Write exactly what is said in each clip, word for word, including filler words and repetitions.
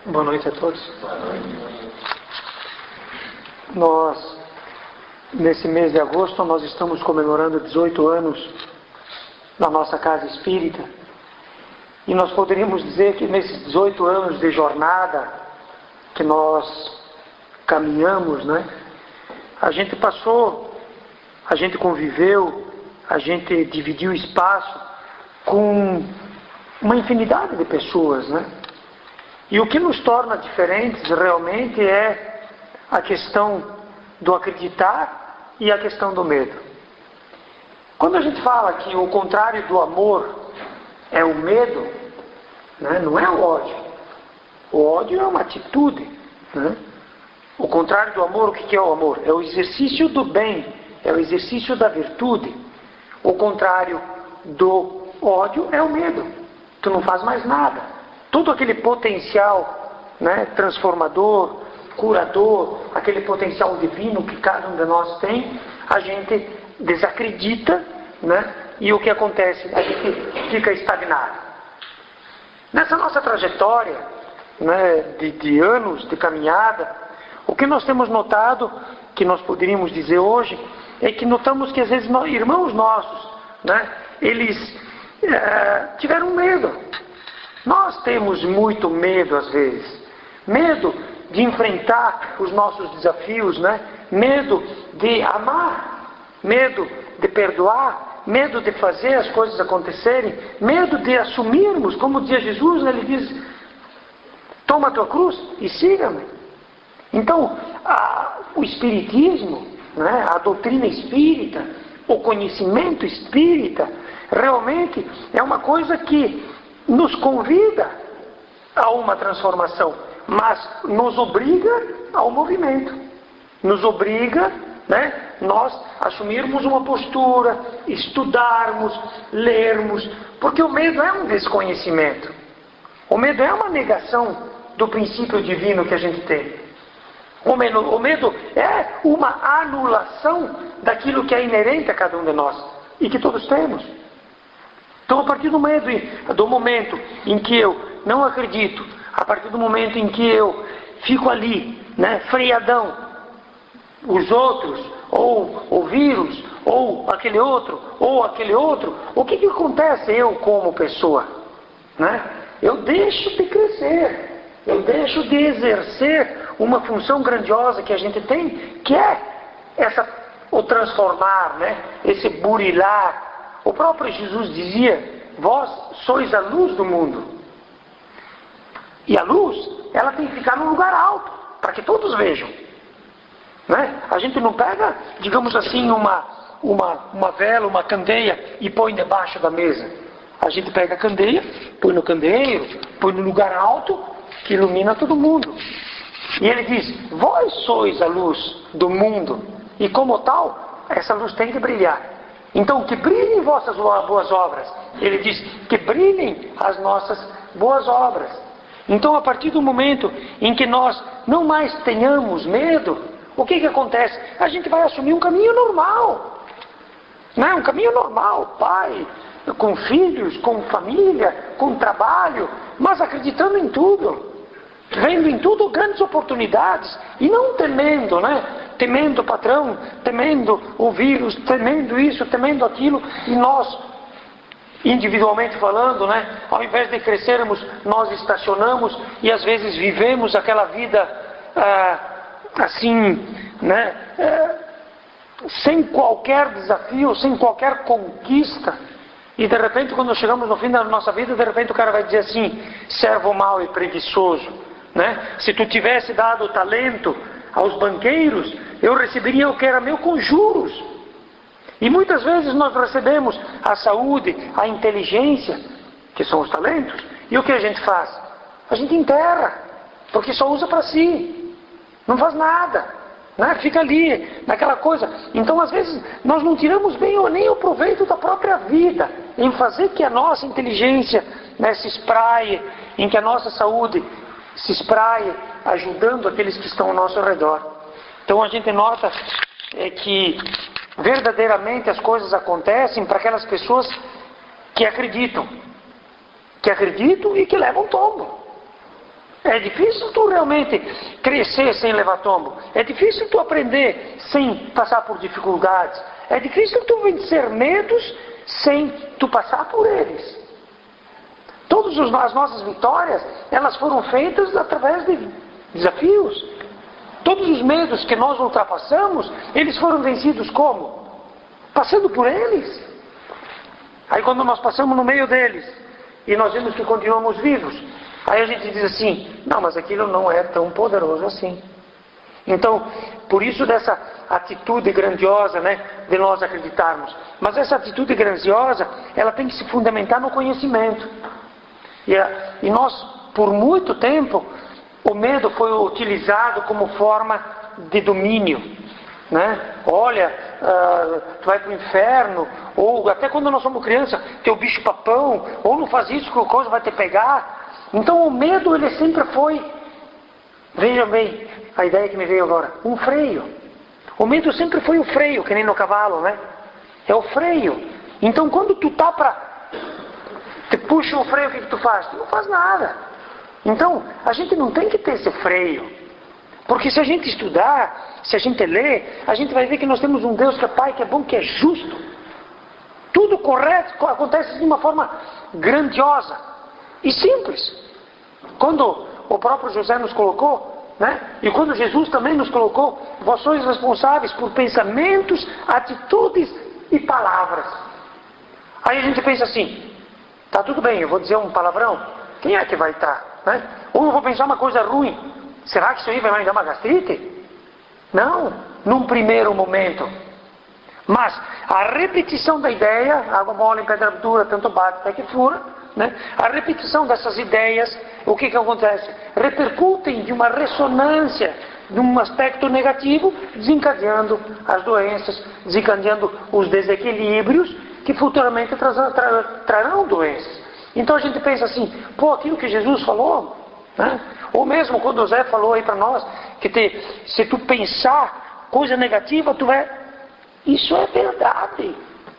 Boa noite a todos. Nós, nesse mês de agosto, nós estamos comemorando dezoito anos da nossa casa espírita. E nós poderíamos dizer que nesses dezoito anos de jornada que nós caminhamos, né? A gente passou, a gente conviveu, a gente dividiu espaço com uma infinidade de pessoas, né? E o que nos torna diferentes realmente é a questão do acreditar e a questão do medo. Quando a gente fala que o contrário do amor é o medo, né, não é o ódio. O ódio é uma atitude, né? O contrário do amor, o que é o amor? É o exercício do bem, é o exercício da virtude. O contrário do ódio é o medo. Tu não faz mais nada. Todo aquele potencial, né, transformador, curador, aquele potencial divino que cada um de nós tem, a gente desacredita, né, e o que acontece? A gente fica estagnado. Nessa nossa trajetória, né, de, de anos de caminhada, o que nós temos notado, que nós poderíamos dizer hoje, é que notamos que às vezes nós, irmãos nossos, né, eles é, tiveram medo. Nós temos muito medo às vezes. Medo de enfrentar os nossos desafios, né? Medo de amar, medo de perdoar, medo de fazer as coisas acontecerem, medo de assumirmos, como dizia Jesus, né? Ele diz, toma a tua cruz e siga-me. Então, a, o Espiritismo, né? A doutrina espírita, o conhecimento espírita, realmente é uma coisa que nos convida a uma transformação, mas nos obriga ao movimento, nos obriga, né, nós assumirmos uma postura, estudarmos, lermos, porque o medo é um desconhecimento, o medo é uma negação do princípio divino que a gente tem, o medo, o medo é uma anulação daquilo que é inerente a cada um de nós e que todos temos. Então, a partir do, medo, do momento em que eu não acredito, a partir do momento em que eu fico ali, né, freadão, os outros, ou o vírus, ou aquele outro, ou aquele outro, o que, que acontece eu como pessoa? Né? Eu deixo de crescer, eu deixo de exercer uma função grandiosa que a gente tem, que é essa, o transformar, né, esse burilar. O próprio Jesus dizia, vós sois a luz do mundo. E a luz, ela tem que ficar num lugar alto, para que todos vejam. Né? A gente não pega, digamos assim, uma, uma, uma vela, uma candeia e põe debaixo da mesa. A gente pega a candeia, põe no candeeiro, põe no lugar alto, que ilumina todo mundo. E ele diz, vós sois a luz do mundo. E como tal, essa luz tem que brilhar. Então, que brilhem vossas boas obras. Ele diz, que brilhem as nossas boas obras. Então, a partir do momento em que nós não mais tenhamos medo, o que que acontece? A gente vai assumir um caminho normal. Né? Um caminho normal, pai, com filhos, com família, com trabalho, mas acreditando em tudo. Vendo em tudo grandes oportunidades e não temendo, né? Temendo o patrão, temendo o vírus, temendo isso, temendo aquilo, e nós, individualmente falando, né? Ao invés de crescermos, nós estacionamos e às vezes vivemos aquela vida ah, assim, né? Ah, sem qualquer desafio, sem qualquer conquista. E de repente, quando chegamos no fim da nossa vida, de repente o cara vai dizer assim, servo mau e preguiçoso. Né? Se tu tivesse dado talento aos banqueiros, eu receberia o que era meu com juros. E muitas vezes nós recebemos a saúde, a inteligência, que são os talentos, e o que a gente faz? A gente enterra, porque só usa para si, não faz nada, né? Fica ali, naquela coisa. Então às vezes nós não tiramos bem ou nem o proveito da própria vida, em fazer que a nossa inteligência, né, se espraie, em que a nossa saúde se espraia, ajudando aqueles que estão ao nosso redor. Então a gente nota é, que verdadeiramente as coisas acontecem para aquelas pessoas que acreditam. Que acreditam e que levam tombo. É difícil tu realmente crescer sem levar tombo. É difícil tu aprender sem passar por dificuldades. É difícil tu vencer medos sem tu passar por eles. Todas as nossas vitórias, elas foram feitas através de desafios. Todos os medos que nós ultrapassamos, eles foram vencidos como? Passando por eles. Aí quando nós passamos no meio deles, e nós vemos que continuamos vivos, aí a gente diz assim, não, mas aquilo não é tão poderoso assim. Então, por isso dessa atitude grandiosa, né, de nós acreditarmos. Mas essa atitude grandiosa, ela tem que se fundamentar no conhecimento. E, e nós, por muito tempo, o medo foi utilizado como forma de domínio, né? Olha, uh, tu vai para o inferno, ou até quando nós somos crianças, teu bicho papão, ou não faz isso que o coisa vai te pegar. Então o medo, ele sempre foi, vejam bem, a ideia que me veio agora, um freio. O medo sempre foi o freio, que nem no cavalo, né? É o freio. Então quando tu tá para, te puxa o freio, o que, que tu faz? Tu não faz nada. Então, a gente não tem que ter esse freio. Porque se a gente estudar, se a gente ler, a gente vai ver que nós temos um Deus que é Pai, que é bom, que é justo. Tudo correto, acontece de uma forma grandiosa e simples. Quando o próprio José nos colocou, né? E quando Jesus também nos colocou, vós sois responsáveis por pensamentos, atitudes e palavras. Aí a gente pensa assim, tá tudo bem, eu vou dizer um palavrão, quem é que vai estar? Né? Ou eu vou pensar uma coisa ruim, será que isso aí vai me dar uma gastrite? Não, num primeiro momento. Mas a repetição da ideia, água mole em pedra dura, tanto bate até que fura, né? A repetição dessas ideias, o que que acontece? Repercutem de uma ressonância, de um aspecto negativo, desencadeando as doenças, desencadeando os desequilíbrios, que futuramente tra tra trarão doenças. Então a gente pensa assim, pô, aquilo que Jesus falou, né? Ou mesmo quando o Zé falou aí para nós, que te, se tu pensar coisa negativa, tu vai... Isso é verdade.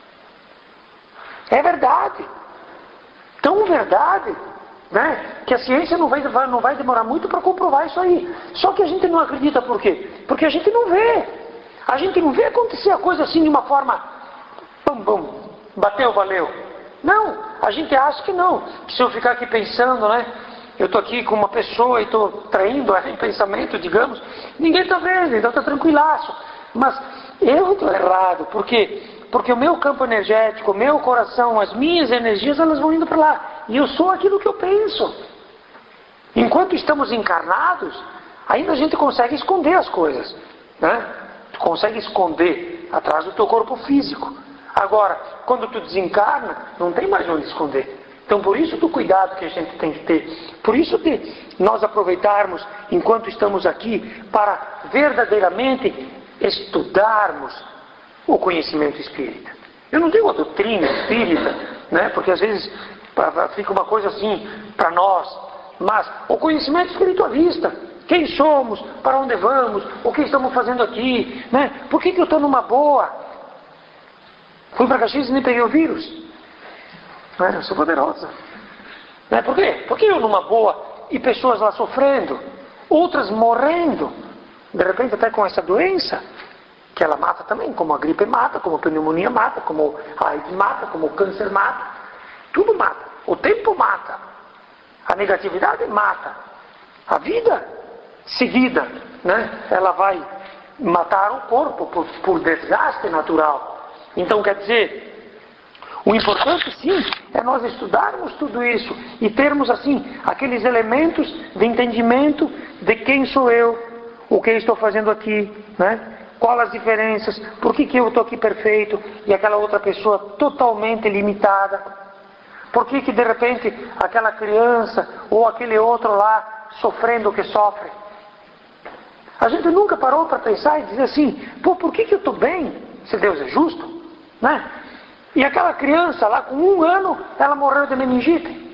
É verdade. Tão verdade, né? Que a ciência não vai, não vai demorar muito para comprovar isso aí. Só que a gente não acredita por quê? Porque a gente não vê. A gente não vê acontecer a coisa assim de uma forma... Bum, bum, bateu, valeu. Não, a gente acha que não. Se eu ficar aqui pensando, né? Eu estou aqui com uma pessoa e estou traindo ela em pensamento, digamos. Ninguém está vendo, então está tranquilaço. Mas eu estou errado. Por quê? Porque o meu campo energético, o meu coração, as minhas energias, elas vão indo para lá. E eu sou aquilo que eu penso. Enquanto estamos encarnados, ainda a gente consegue esconder as coisas, né? Tu consegue esconder atrás do teu corpo físico. Agora, quando tu desencarna, não tem mais onde esconder. Então, por isso do cuidado que a gente tem que ter. Por isso de nós aproveitarmos, enquanto estamos aqui, para verdadeiramente estudarmos o conhecimento espírita. Eu não digo a doutrina espírita, né? Porque às vezes fica uma coisa assim para nós. Mas o conhecimento espiritualista. Quem somos, para onde vamos, o que estamos fazendo aqui, né? Por que, que eu estou numa boa? Fui para Caxias e nem peguei o vírus. Né? Eu sou poderosa. Né? Por quê? Porque eu numa boa e pessoas lá sofrendo, outras morrendo, de repente até com essa doença, que ela mata também, como a gripe mata, como a pneumonia mata, como a AIDS mata, como o câncer mata. Tudo mata. O tempo mata. A negatividade mata. A vida seguida, né? Ela vai matar o corpo por, por desgaste natural. Então, quer dizer, o importante sim é nós estudarmos tudo isso e termos assim aqueles elementos de entendimento de quem sou eu, o que eu estou fazendo aqui, né? Quais as diferenças, por que, que eu estou aqui perfeito e aquela outra pessoa totalmente limitada, por que, que de repente aquela criança ou aquele outro lá sofrendo o que sofre. A gente nunca parou para pensar e dizer assim, pô, por que, que eu estou bem se Deus é justo? Né? E aquela criança lá com um ano, ela morreu de meningite.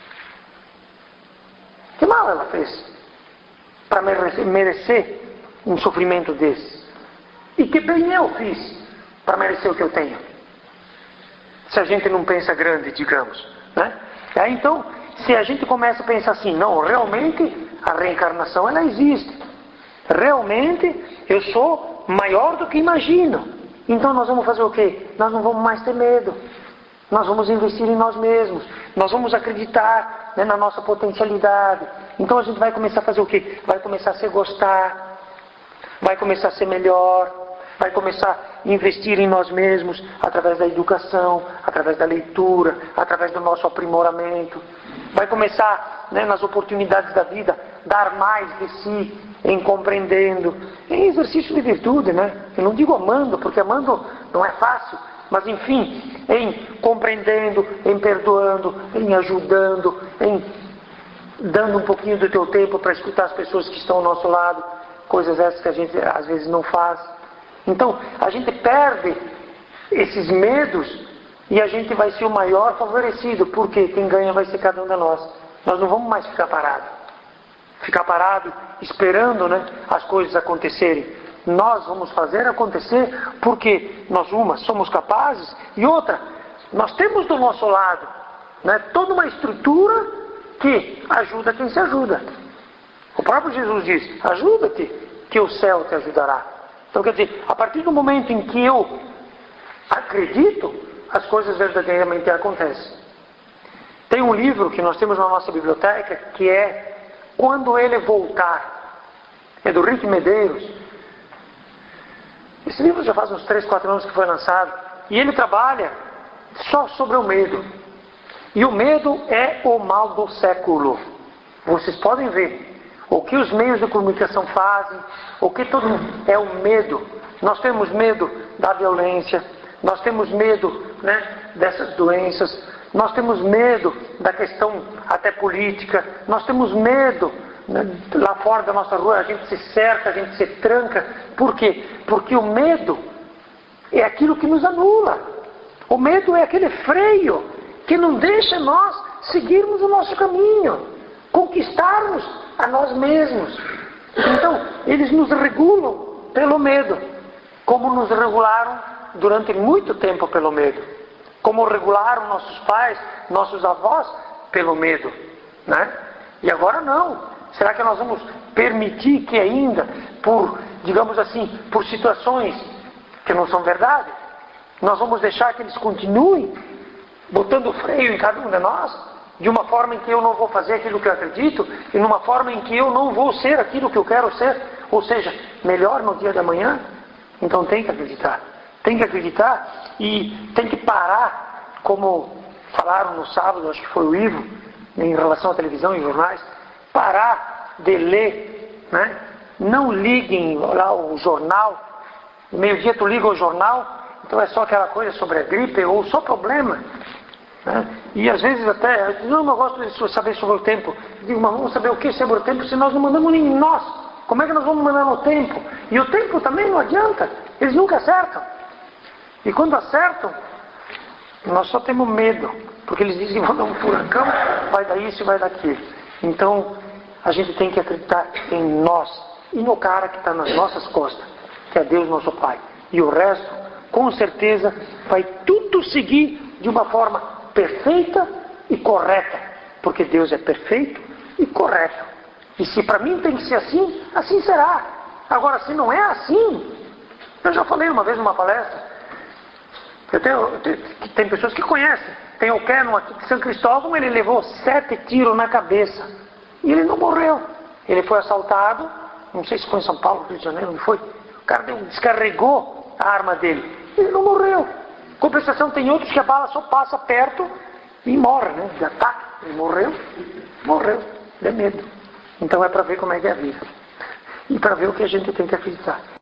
Que mal ela fez para merecer um sofrimento desse? E que bem eu fiz para merecer o que eu tenho? Se a gente não pensa grande, digamos, né? Aí então, se a gente começa a pensar assim, não, realmente a reencarnação ela existe. Realmente eu sou maior do que imagino. Então nós vamos fazer o quê? Nós não vamos mais ter medo. Nós vamos investir em nós mesmos. Nós vamos acreditar, né, na nossa potencialidade. Então a gente vai começar a fazer o quê? Vai começar a se gostar. Vai começar a ser melhor. Vai começar a investir em nós mesmos através da educação, através da leitura, através do nosso aprimoramento. Vai começar, né, nas oportunidades da vida, dar mais de si, em compreendendo, em exercício de virtude, né? Eu não digo amando, porque amando não é fácil, mas enfim, em compreendendo, em perdoando, em ajudando, em dando um pouquinho do teu tempo para escutar as pessoas que estão ao nosso lado, coisas essas que a gente às vezes não faz. Então, a gente perde esses medos e a gente vai ser o maior favorecido, porque quem ganha vai ser cada um de nós. Nós não vamos mais ficar parados. Ficar parado esperando, né, as coisas acontecerem. Nós vamos fazer acontecer porque nós, uma, somos capazes e outra, nós temos do nosso lado, né, toda uma estrutura que ajuda quem se ajuda. O próprio Jesus diz, ajuda-te que o céu te ajudará. Então quer dizer, a partir do momento em que eu acredito, as coisas verdadeiramente acontecem. Tem um livro que nós temos na nossa biblioteca que é Quando Ele Voltar. É do Rick Medeiros. Esse livro já faz uns três, quatro anos que foi lançado. E ele trabalha só sobre o medo. E o medo é o mal do século. Vocês podem ver o que os meios de comunicação fazem, o que todo mundo... é o medo. Nós temos medo da violência, nós temos medo, né, dessas doenças, nós temos medo da questão até política, nós temos medo, né, lá fora da nossa rua a gente se cerca, a gente se tranca. Por quê? Porque o medo é aquilo que nos anula. O medo é aquele freio que não deixa nós seguirmos o nosso caminho, conquistarmos a nós mesmos. Então, eles nos regulam pelo medo, como nos regularam durante muito tempo pelo medo, como regularam nossos pais, nossos avós pelo medo, né? E agora não. Será que nós vamos permitir que ainda, por, digamos assim, por situações que não são verdade, nós vamos deixar que eles continuem botando freio em cada um de nós? De uma forma em que eu não vou fazer aquilo que eu acredito, e numa forma em que eu não vou ser aquilo que eu quero ser, ou seja, melhor no dia de amanhã. Então tem que acreditar, tem que acreditar e tem que parar, como falaram no sábado, acho que foi o Ivo, em relação à televisão e jornais, parar de ler, né? Não liguem lá o jornal, meio-dia tu liga o jornal, então é só aquela coisa sobre a gripe ou só problema. Né? E às vezes até, não, eu gosto de saber sobre o tempo. Eu digo, mas vamos saber o que sobre o tempo se nós não mandamos nem nós? Como é que nós vamos mandar no tempo? E o tempo também não adianta, eles nunca acertam. E quando acertam, nós só temos medo, porque eles dizem que vão dar um furacão, vai dar isso e vai dar aquilo. Então, a gente tem que acreditar em nós e no cara que está nas nossas costas, que é Deus nosso Pai. E o resto, com certeza, vai tudo seguir de uma forma perfeita e correta, porque Deus é perfeito e correto. E se para mim tem que ser assim, assim será. Agora, se não é assim, eu já falei uma vez numa palestra, eu tenho, eu tenho, tem pessoas que conhecem, tem o Canon aqui de São Cristóvão, ele levou sete tiros na cabeça e ele não morreu. Ele foi assaltado, não sei se foi em São Paulo, Rio de Janeiro, não foi? O cara descarregou a arma dele, ele não morreu. Compensação, tem outros que a bala só passa perto e morre, né? De ataque. Ele morreu, morreu, de medo. Então é para ver como é que é a vida. E para ver o que a gente tem que acreditar.